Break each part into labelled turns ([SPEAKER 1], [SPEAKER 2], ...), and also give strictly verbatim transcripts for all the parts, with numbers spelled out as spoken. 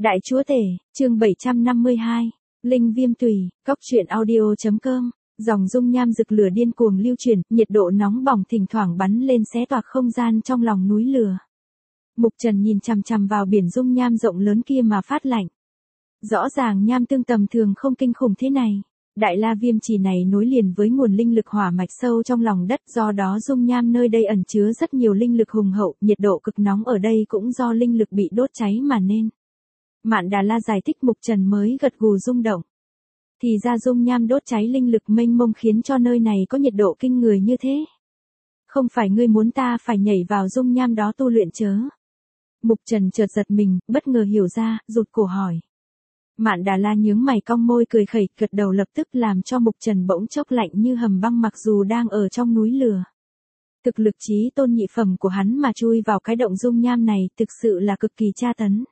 [SPEAKER 1] Đại Chúa Tể, chương bảy trăm năm mươi hai, Linh Viêm Tùy, Cóc truyện audio.com, dòng dung nham rực lửa điên cuồng lưu chuyển, nhiệt độ nóng bỏng thỉnh thoảng bắn lên xé toạc không gian trong lòng núi lửa. Mục Trần nhìn chằm chằm vào biển dung nham rộng lớn kia mà phát lạnh. Rõ ràng nham tương tầm thường không kinh khủng thế này. Đại La Viêm Trì này nối liền với nguồn linh lực hỏa mạch sâu trong lòng đất, do đó dung nham nơi đây ẩn chứa rất nhiều linh lực hùng hậu, nhiệt độ cực nóng ở đây cũng do linh lực bị đốt cháy mà nên. Mạn Đà La giải thích. Mục Trần mới gật gù rung động. Thì ra dung nham đốt cháy linh lực mênh mông khiến cho nơi này có nhiệt độ kinh người như thế. Không phải ngươi muốn ta phải nhảy vào dung nham đó tu luyện chớ? Mục Trần chợt giật mình, bất ngờ hiểu ra, rụt cổ hỏi. Mạn Đà La nhướng mày cong môi cười khẩy, gật đầu lập tức làm cho Mục Trần bỗng chốc lạnh như hầm băng mặc dù đang ở trong núi lửa. Thực lực chí tôn nhị phẩm của hắn mà chui vào cái động dung nham này thực sự là cực kỳ tra tấn.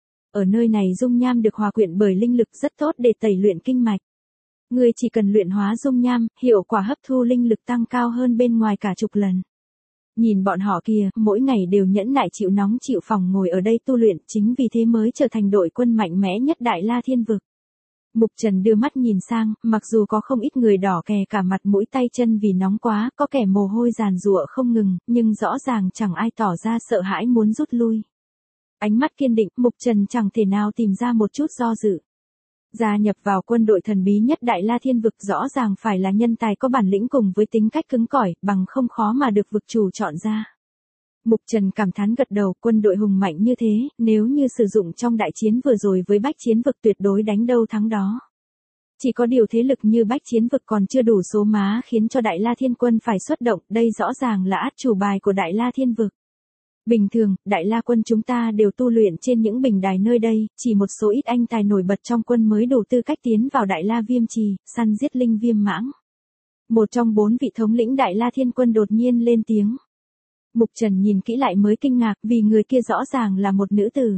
[SPEAKER 1] Ở nơi này dung nham được hòa quyện bởi linh lực rất tốt để tẩy luyện kinh mạch. Ngươi chỉ cần luyện hóa dung nham, hiệu quả hấp thu linh lực tăng cao hơn bên ngoài cả chục lần. Nhìn bọn họ kìa, mỗi ngày đều nhẫn nại chịu nóng chịu phòng ngồi ở đây tu luyện, chính vì thế mới trở thành đội quân mạnh mẽ nhất Đại La Thiên Vực. Mục Trần đưa mắt nhìn sang, mặc dù có không ít người đỏ kè cả mặt mũi tay chân vì nóng quá, có kẻ mồ hôi giàn giụa không ngừng, nhưng rõ ràng chẳng ai tỏ ra sợ hãi muốn rút lui. Ánh mắt kiên định, Mục Trần chẳng thể nào tìm ra một chút do dự. Gia nhập vào quân đội thần bí nhất Đại La Thiên Vực rõ ràng phải là nhân tài có bản lĩnh cùng với tính cách cứng cỏi, bằng không khó mà được vực chủ chọn ra. Mục Trần cảm thán gật đầu, quân đội hùng mạnh như thế, nếu như sử dụng trong đại chiến vừa rồi với Bách Chiến Vực tuyệt đối đánh đâu thắng đó. Chỉ có điều thế lực như Bách Chiến Vực còn chưa đủ số má khiến cho Đại La Thiên Quân phải xuất động, đây rõ ràng là át chủ bài của Đại La Thiên Vực. Bình thường, Đại La quân chúng ta đều tu luyện trên những bình đài nơi đây, chỉ một số ít anh tài nổi bật trong quân mới đủ tư cách tiến vào Đại La Viêm Trì, săn giết linh viêm mãng. Một trong bốn vị thống lĩnh Đại La Thiên Quân đột nhiên lên tiếng. Mục Trần nhìn kỹ lại mới kinh ngạc vì người kia rõ ràng là một nữ tử.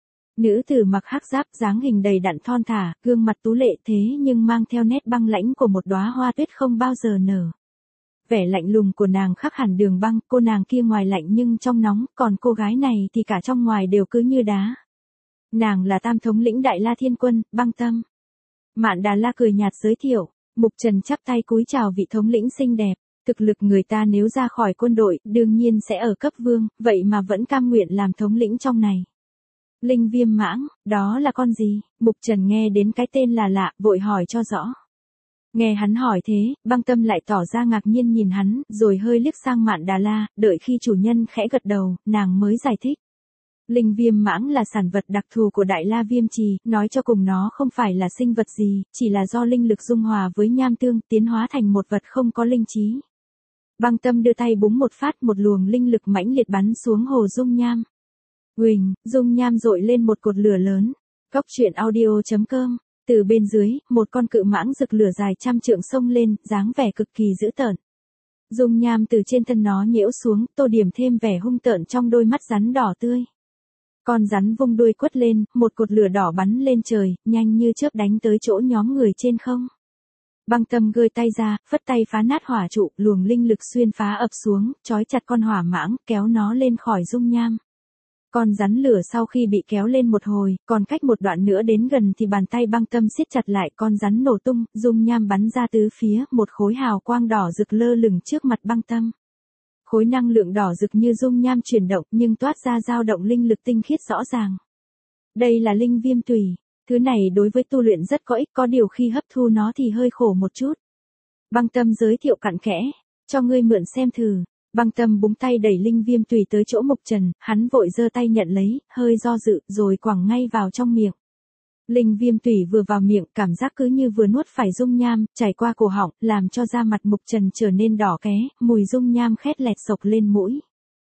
[SPEAKER 1] Nữ tử mặc hắc giáp, dáng hình đầy đặn thon thả, gương mặt tú lệ thế nhưng mang theo nét băng lãnh của một đóa hoa tuyết không bao giờ nở. Vẻ lạnh lùng của nàng khắc hẳn đường băng, cô nàng kia ngoài lạnh nhưng trong nóng, còn cô gái này thì cả trong ngoài đều cứ như đá. Nàng là tam thống lĩnh Đại La Thiên Quân, Băng Tâm. Mạn Đà La cười nhạt giới thiệu. Mục Trần chắp tay cúi chào vị thống lĩnh xinh đẹp. Thực lực người ta nếu ra khỏi quân đội, đương nhiên sẽ ở cấp vương, vậy mà vẫn cam nguyện làm thống lĩnh trong này. Linh viêm mãng, đó là con gì? Mục Trần nghe đến cái tên là lạ, vội hỏi cho rõ. Nghe hắn hỏi thế, Băng Tâm lại tỏ ra ngạc nhiên nhìn hắn, rồi hơi liếc sang Mạn Đà La, đợi khi chủ nhân khẽ gật đầu, nàng mới giải thích. Linh viêm mãng là sản vật đặc thù của Đại La Viêm Trì, nói cho cùng nó không phải là sinh vật gì, chỉ là do linh lực dung hòa với nham tương, tiến hóa thành một vật không có linh trí. Băng Tâm đưa tay búng một phát, một luồng linh lực mãnh liệt bắn xuống hồ dung nham. Huỳnh, dung nham dội lên một cột lửa lớn. Cóc truyện audio.com. Từ bên dưới, một con cự mãng rực lửa dài trăm trượng xông lên, dáng vẻ cực kỳ dữ tợn. Dung nham từ trên thân nó nhiễu xuống, tô điểm thêm vẻ hung tợn trong đôi mắt rắn đỏ tươi. Con rắn vung đuôi quất lên, một cột lửa đỏ bắn lên trời, nhanh như chớp đánh tới chỗ nhóm người trên không. Băng Tâm gơi tay ra, phất tay phá nát hỏa trụ, luồng linh lực xuyên phá ập xuống, trói chặt con hỏa mãng, kéo nó lên khỏi dung nham. Con rắn lửa sau khi bị kéo lên một hồi, còn cách một đoạn nữa đến gần thì bàn tay Băng Tâm siết chặt lại, con rắn nổ tung, dung nham bắn ra tứ phía, một khối hào quang đỏ rực lơ lửng trước mặt Băng Tâm. Khối năng lượng đỏ rực như dung nham chuyển động nhưng toát ra dao động linh lực tinh khiết rõ ràng. Đây là linh viêm tùy, thứ này đối với tu luyện rất có ích, có điều khi hấp thu nó thì hơi khổ một chút. Băng Tâm giới thiệu cặn kẽ, cho ngươi mượn xem thử. Băng Tâm búng tay đẩy linh viêm tùy tới chỗ Mục Trần, hắn vội giơ tay nhận lấy, hơi do dự, rồi quẳng ngay vào trong miệng. Linh viêm tùy vừa vào miệng, cảm giác cứ như vừa nuốt phải dung nham, chảy qua cổ họng, làm cho da mặt Mục Trần trở nên đỏ ké, mùi dung nham khét lẹt sộc lên mũi.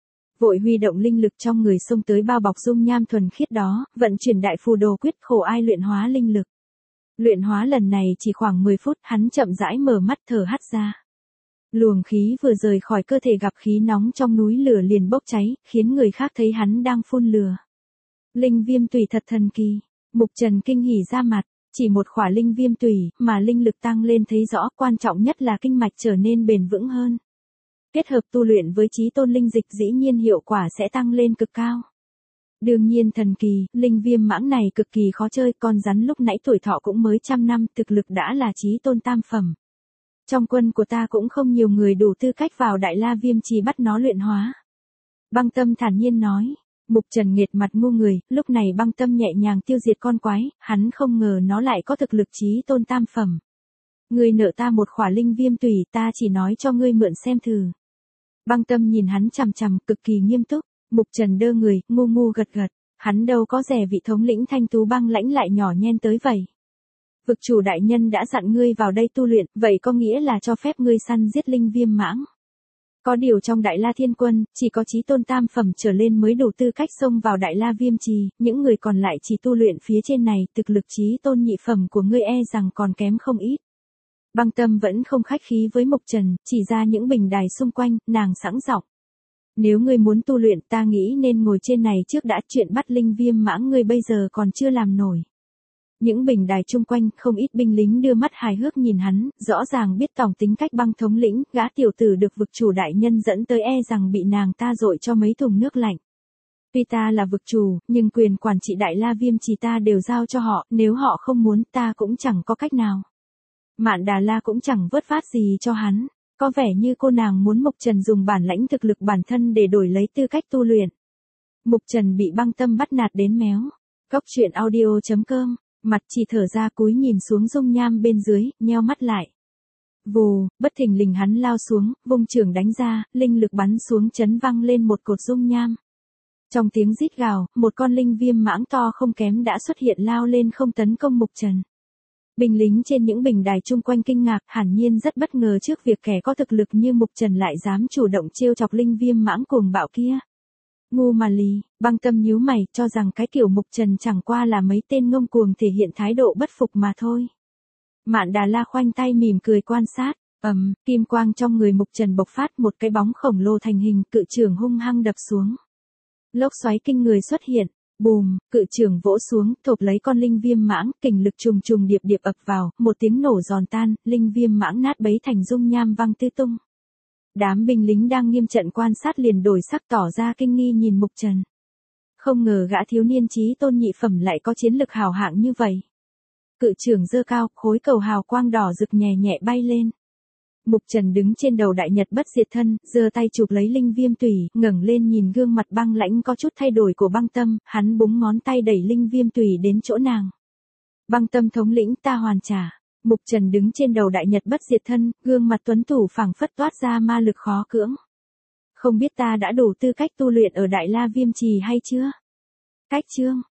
[SPEAKER 1] Vội huy động linh lực trong người xông tới bao bọc dung nham thuần khiết đó, vận chuyển đại phù đồ quyết khổ ai luyện hóa linh lực. Luyện hóa lần này chỉ khoảng mười phút, hắn chậm rãi mở mắt thở hắt ra. Luồng khí vừa rời khỏi cơ thể gặp khí nóng trong núi lửa liền bốc cháy, khiến người khác thấy hắn đang phun lửa. Linh viêm tùy thật thần kỳ. Mục Trần kinh hỉ ra mặt, chỉ một khỏa linh viêm tùy mà linh lực tăng lên thấy rõ, quan trọng nhất là kinh mạch trở nên bền vững hơn. Kết hợp tu luyện với chí tôn linh dịch dĩ nhiên hiệu quả sẽ tăng lên cực cao. Đương nhiên thần kỳ, linh viêm mãng này cực kỳ khó chơi, con rắn lúc nãy tuổi thọ cũng mới trăm năm, thực lực đã là chí tôn tam phẩm. Trong quân của ta cũng không nhiều người đủ tư cách vào Đại La Viêm Trì bắt nó luyện hóa. Băng Tâm thản nhiên nói. Mục Trần nghệt mặt ngu người, lúc này Băng Tâm nhẹ nhàng tiêu diệt con quái, hắn không ngờ nó lại có thực lực chí tôn tam phẩm. Ngươi nợ ta một khỏa linh viêm tùy, ta chỉ nói cho ngươi mượn xem thử. Băng Tâm nhìn hắn chằm chằm, cực kỳ nghiêm túc. Mục Trần đơ người, ngu ngu gật gật, hắn đâu có rẻ vị thống lĩnh Thanh Tú băng lãnh lại nhỏ nhen tới vậy. Vực chủ đại nhân đã dặn ngươi vào đây tu luyện, vậy có nghĩa là cho phép ngươi săn giết linh viêm mãng. Có điều trong Đại La Thiên Quân, chỉ có chí tôn tam phẩm trở lên mới đủ tư cách xông vào Đại La Viêm Trì, những người còn lại chỉ tu luyện phía trên này, thực lực chí tôn nhị phẩm của ngươi e rằng còn kém không ít. Băng Tâm vẫn không khách khí với Mục Trần, chỉ ra những bình đài xung quanh, nàng sẵn giọng. Nếu ngươi muốn tu luyện ta nghĩ nên ngồi trên này trước đã, chuyện bắt linh viêm mãng ngươi bây giờ còn chưa làm nổi. Những bình đài chung quanh không ít binh lính đưa mắt hài hước nhìn hắn, rõ ràng biết tòng tính cách Băng thống lĩnh, gã tiểu tử được vực chủ đại nhân dẫn tới e rằng bị nàng ta dội cho mấy thùng nước lạnh. Tuy ta là vực chủ, nhưng quyền quản trị Đại La Viêm Trì ta đều giao cho họ, nếu họ không muốn ta cũng chẳng có cách nào. Mạn Đà La cũng chẳng vớt vát gì cho hắn. Có vẻ như cô nàng muốn Mục Trần dùng bản lãnh thực lực bản thân để đổi lấy tư cách tu luyện. Mục Trần bị Băng Tâm bắt nạt đến méo. Cốc truyện audio chấm com, mặt chỉ thở ra cúi nhìn xuống dung nham bên dưới, nheo mắt lại. Vù, bất thình lình hắn lao xuống, vung chưởng đánh ra, linh lực bắn xuống chấn văng lên một cột dung nham. Trong tiếng rít gào, một con linh viêm mãng to không kém đã xuất hiện lao lên không tấn công Mục Trần. Binh lính trên những bình đài chung quanh kinh ngạc, hẳn nhiên rất bất ngờ trước việc kẻ có thực lực như Mục Trần lại dám chủ động trêu chọc linh viêm mãng cuồng bạo kia. Ngu mà lì, Băng Tâm nhíu mày, cho rằng cái kiểu Mục Trần chẳng qua là mấy tên ngông cuồng thể hiện thái độ bất phục mà thôi. Mạn Đà La khoanh tay mỉm cười quan sát, ầm, kim quang trong người Mục Trần bộc phát, một cái bóng khổng lồ thành hình, cự chưởng hung hăng đập xuống. Lốc xoáy kinh người xuất hiện. Bùm, cự chưởng vỗ xuống, thộp lấy con linh viêm mãng, kình lực trùng trùng điệp điệp ập vào, một tiếng nổ giòn tan, linh viêm mãng nát bấy thành dung nham văng tứ tung. Đám binh lính đang nghiêm trận quan sát liền đổi sắc tỏ ra kinh nghi nhìn Mục Trần. Không ngờ gã thiếu niên chí tôn nhị phẩm lại có chiến lực hào hạng như vậy. Cự chưởng giơ cao, khối cầu hào quang đỏ rực nhẹ nhẹ bay lên. Mục Trần đứng trên đầu đại nhật bất diệt thân, giơ tay chụp lấy linh viêm tùy, ngẩng lên nhìn gương mặt băng lãnh có chút thay đổi của Băng Tâm, hắn búng ngón tay đẩy linh viêm tùy đến chỗ nàng. Băng Tâm thống lĩnh ta hoàn trả. Mục Trần đứng trên đầu đại nhật bất diệt thân, gương mặt tuấn thủ phảng phất toát ra ma lực khó cưỡng. Không biết ta đã đủ tư cách tu luyện ở Đại La Viêm Trì hay chưa? Cách chương